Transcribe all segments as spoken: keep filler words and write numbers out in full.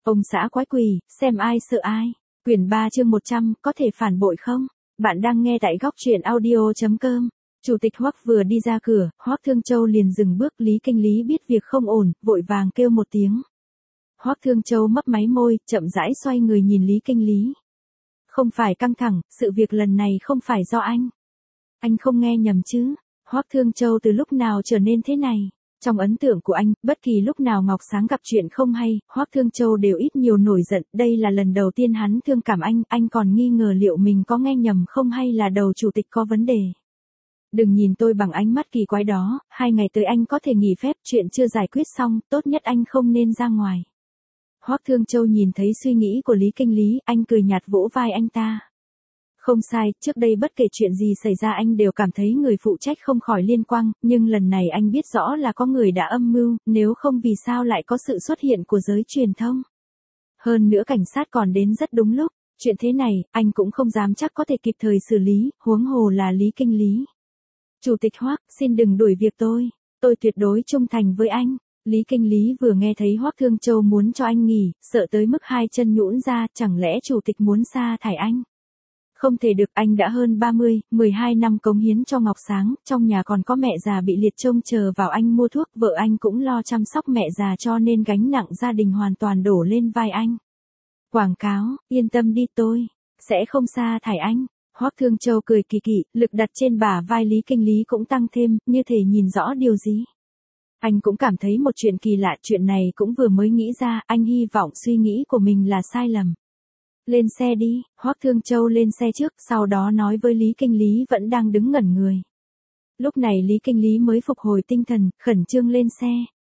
Ông xã quái quỷ, xem ai sợ ai. Quyển ba chương một trăm, có thể phản bội không? Bạn đang nghe tại góc truyện audio chấm com. Chủ tịch Hoắc vừa đi ra cửa, Hoắc Thương Châu liền dừng bước, Lý Kinh Lý biết việc không ổn, vội vàng kêu một tiếng. Hoắc Thương Châu mấp máy môi, chậm rãi xoay người nhìn Lý Kinh Lý. Không phải căng thẳng, sự việc lần này không phải do anh. Anh không nghe nhầm chứ? Hoắc Thương Châu từ lúc nào trở nên thế này? Trong ấn tượng của anh, bất kỳ lúc nào Ngọc Sáng gặp chuyện không hay, Hoắc Thương Châu đều ít nhiều nổi giận, đây là lần đầu tiên hắn thương cảm anh, anh còn nghi ngờ liệu mình có nghe nhầm không hay là đầu chủ tịch có vấn đề. Đừng nhìn tôi bằng ánh mắt kỳ quái đó, hai ngày tới anh có thể nghỉ phép, chuyện chưa giải quyết xong, tốt nhất anh không nên ra ngoài. Hoắc Thương Châu nhìn thấy suy nghĩ của Lý Kinh Lý, anh cười nhạt vỗ vai anh ta. Không sai, trước đây bất kể chuyện gì xảy ra anh đều cảm thấy người phụ trách không khỏi liên quan, nhưng lần này anh biết rõ là có người đã âm mưu, nếu không vì sao lại có sự xuất hiện của giới truyền thông. Hơn nữa cảnh sát còn đến rất đúng lúc, chuyện thế này, anh cũng không dám chắc có thể kịp thời xử lý, huống hồ là Lý Kinh Lý. Chủ tịch Hoắc, xin đừng đuổi việc tôi, tôi tuyệt đối trung thành với anh. Lý Kinh Lý vừa nghe thấy Hoắc Thương Châu muốn cho anh nghỉ, sợ tới mức hai chân nhũn ra, chẳng lẽ chủ tịch muốn sa thải anh? Không thể được, anh đã hơn ba mươi, mười hai năm cống hiến cho Ngọc Sáng, trong nhà còn có mẹ già bị liệt trông chờ vào anh mua thuốc, vợ anh cũng lo chăm sóc mẹ già cho nên gánh nặng gia đình hoàn toàn đổ lên vai anh. Quảng cáo, yên tâm đi tôi, sẽ không sa thải anh. Hoắc Thương Châu cười kỳ kỳ, lực đặt trên bả vai Lý Kinh Lý cũng tăng thêm, như thể nhìn rõ điều gì. Anh cũng cảm thấy một chuyện kỳ lạ, chuyện này cũng vừa mới nghĩ ra, anh hy vọng suy nghĩ của mình là sai lầm. Lên xe đi, Hoắc Thương Châu lên xe trước, sau đó nói với Lý Kinh Lý vẫn đang đứng ngẩn người. Lúc này Lý Kinh Lý mới phục hồi tinh thần, khẩn trương lên xe.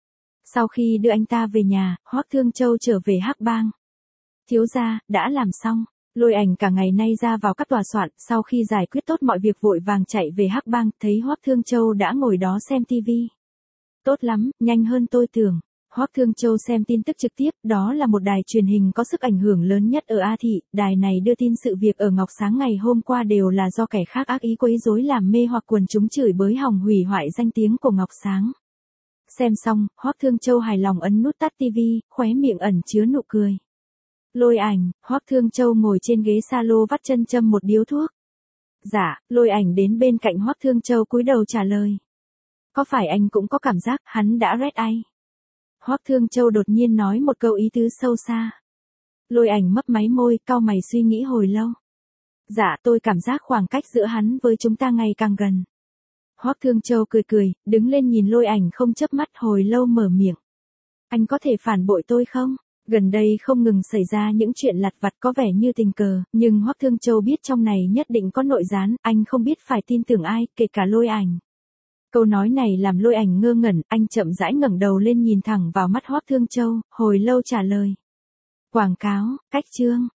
Sau khi đưa anh ta về nhà, Hoắc Thương Châu trở về Hắc Bang. Thiếu gia, đã làm xong. Lôi Ảnh cả ngày nay ra vào các tòa soạn, sau khi giải quyết tốt mọi việc vội vàng chạy về Hắc Bang, thấy Hoắc Thương Châu đã ngồi đó xem tivi. Tốt lắm, nhanh hơn tôi tưởng. Hoắc Thương Châu xem tin tức trực tiếp, đó là một đài truyền hình có sức ảnh hưởng lớn nhất ở A Thị, đài này đưa tin sự việc ở Ngọc Sáng ngày hôm qua đều là do kẻ khác ác ý quấy rối làm mê hoặc quần chúng chửi bới hòng hủy hoại danh tiếng của Ngọc Sáng. Xem xong, Hoắc Thương Châu hài lòng ấn nút tắt tivi, khóe miệng ẩn chứa nụ cười. Lôi Ảnh, Hoắc Thương Châu ngồi trên ghế sa-lô vắt chân châm một điếu thuốc. Dạ, Lôi Ảnh đến bên cạnh Hoắc Thương Châu cúi đầu trả lời. Có phải anh cũng có cảm giác hắn đã red ai? Hoắc Thương Châu đột nhiên nói một câu ý tứ sâu xa. Lôi Ảnh mấp máy môi, cau mày suy nghĩ hồi lâu. Dạ, tôi cảm giác khoảng cách giữa hắn với chúng ta ngày càng gần. Hoắc Thương Châu cười cười, đứng lên nhìn Lôi Ảnh không chớp mắt, hồi lâu mở miệng. Anh có thể phản bội tôi không? Gần đây không ngừng xảy ra những chuyện lặt vặt có vẻ như tình cờ, nhưng Hoắc Thương Châu biết trong này nhất định có nội gián, anh không biết phải tin tưởng ai, kể cả Lôi Ảnh. Câu nói này làm Lôi Ảnh ngơ ngẩn, anh chậm rãi ngẩng đầu lên nhìn thẳng vào mắt Hoắc Thương Châu, hồi lâu trả lời. Quảng cáo, cách chương,